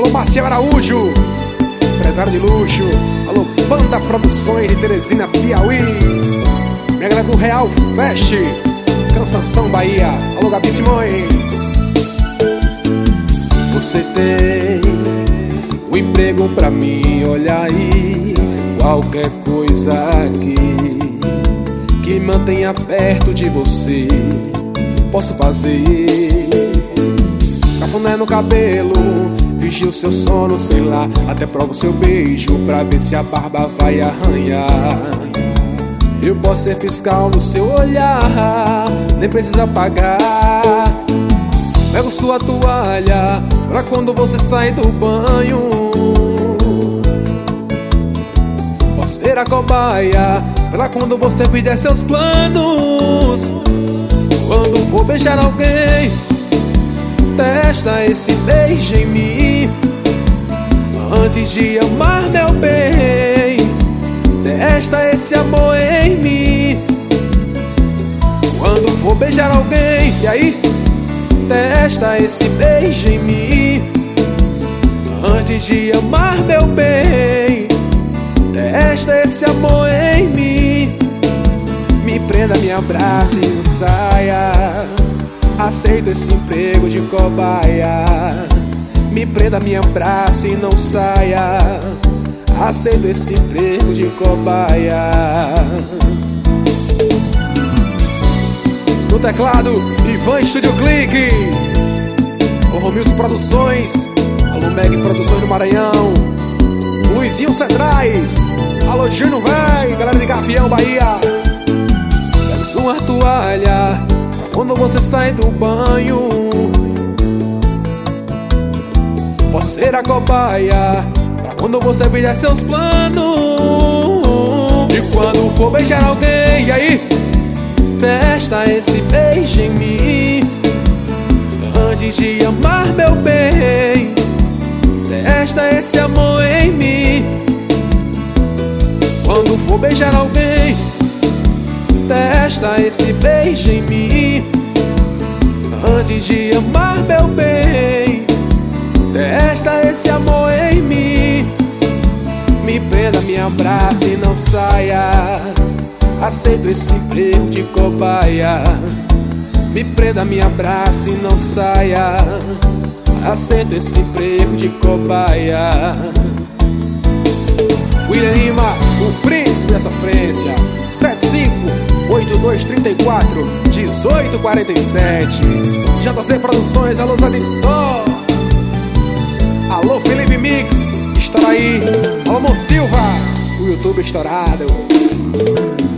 Alô, Marcial Araújo, empresário de luxo. Alô, Banda Produções de Teresina, Piauí. Minha galera do Real Fest, Cansanção, Bahia. Alô, Gabi Simões. Você tem um emprego pra mim, olha aí. Qualquer coisa aqui que me mantenha perto de você, posso fazer. Cafuné no cabelo, vigio o seu sono, sei lá. Até provo seu beijo pra ver se a barba vai arranhar. Eu posso ser fiscal no seu olhar, nem precisa pagar. Pego sua toalha pra quando você sai do banho. Posso ser a cobaia pra quando você fizer seus planos. Quando for beijar alguém, testa esse beijo em mim. Antes de amar, meu bem, testa esse amor em mim. Quando for beijar alguém, e aí? Testa esse beijo em mim. Antes de amar, meu bem, testa esse amor em mim. Me prenda, me abrace e não saia. Aceito esse emprego de cobaia. Me prenda, me abrace e não saia. Aceito esse emprego de cobaia. No teclado, Ivan Estúdio Clique. Alô, Romilson Produções. Alô, Meg Produções do Maranhão. Luizinho Centrais. Alô, Júnior Véi, galera de Gavião, Bahia. Pego sua toalha pra quando você sai do banho. Posso ser a cobaia pra quando você fizer seus planos. E quando for beijar alguém, e aí? Testa esse beijo em mim. Antes de amar, meu bem, testa esse amor em mim. Quando for beijar alguém, testa esse beijo em mim. Antes de amar, meu bem, testa esse amor em mim. Me prenda, me abrace e não saia. Aceito esse emprego de cobaia. Me prenda, me abrace e não saia. Aceito esse emprego de cobaia. William Lima, o príncipe da sofrência. 75-8234-1847. JC Produções, alô Zaditó. Alô Felipe Mix, estoura aí. Alô Mon Silva, o YouTube estourado.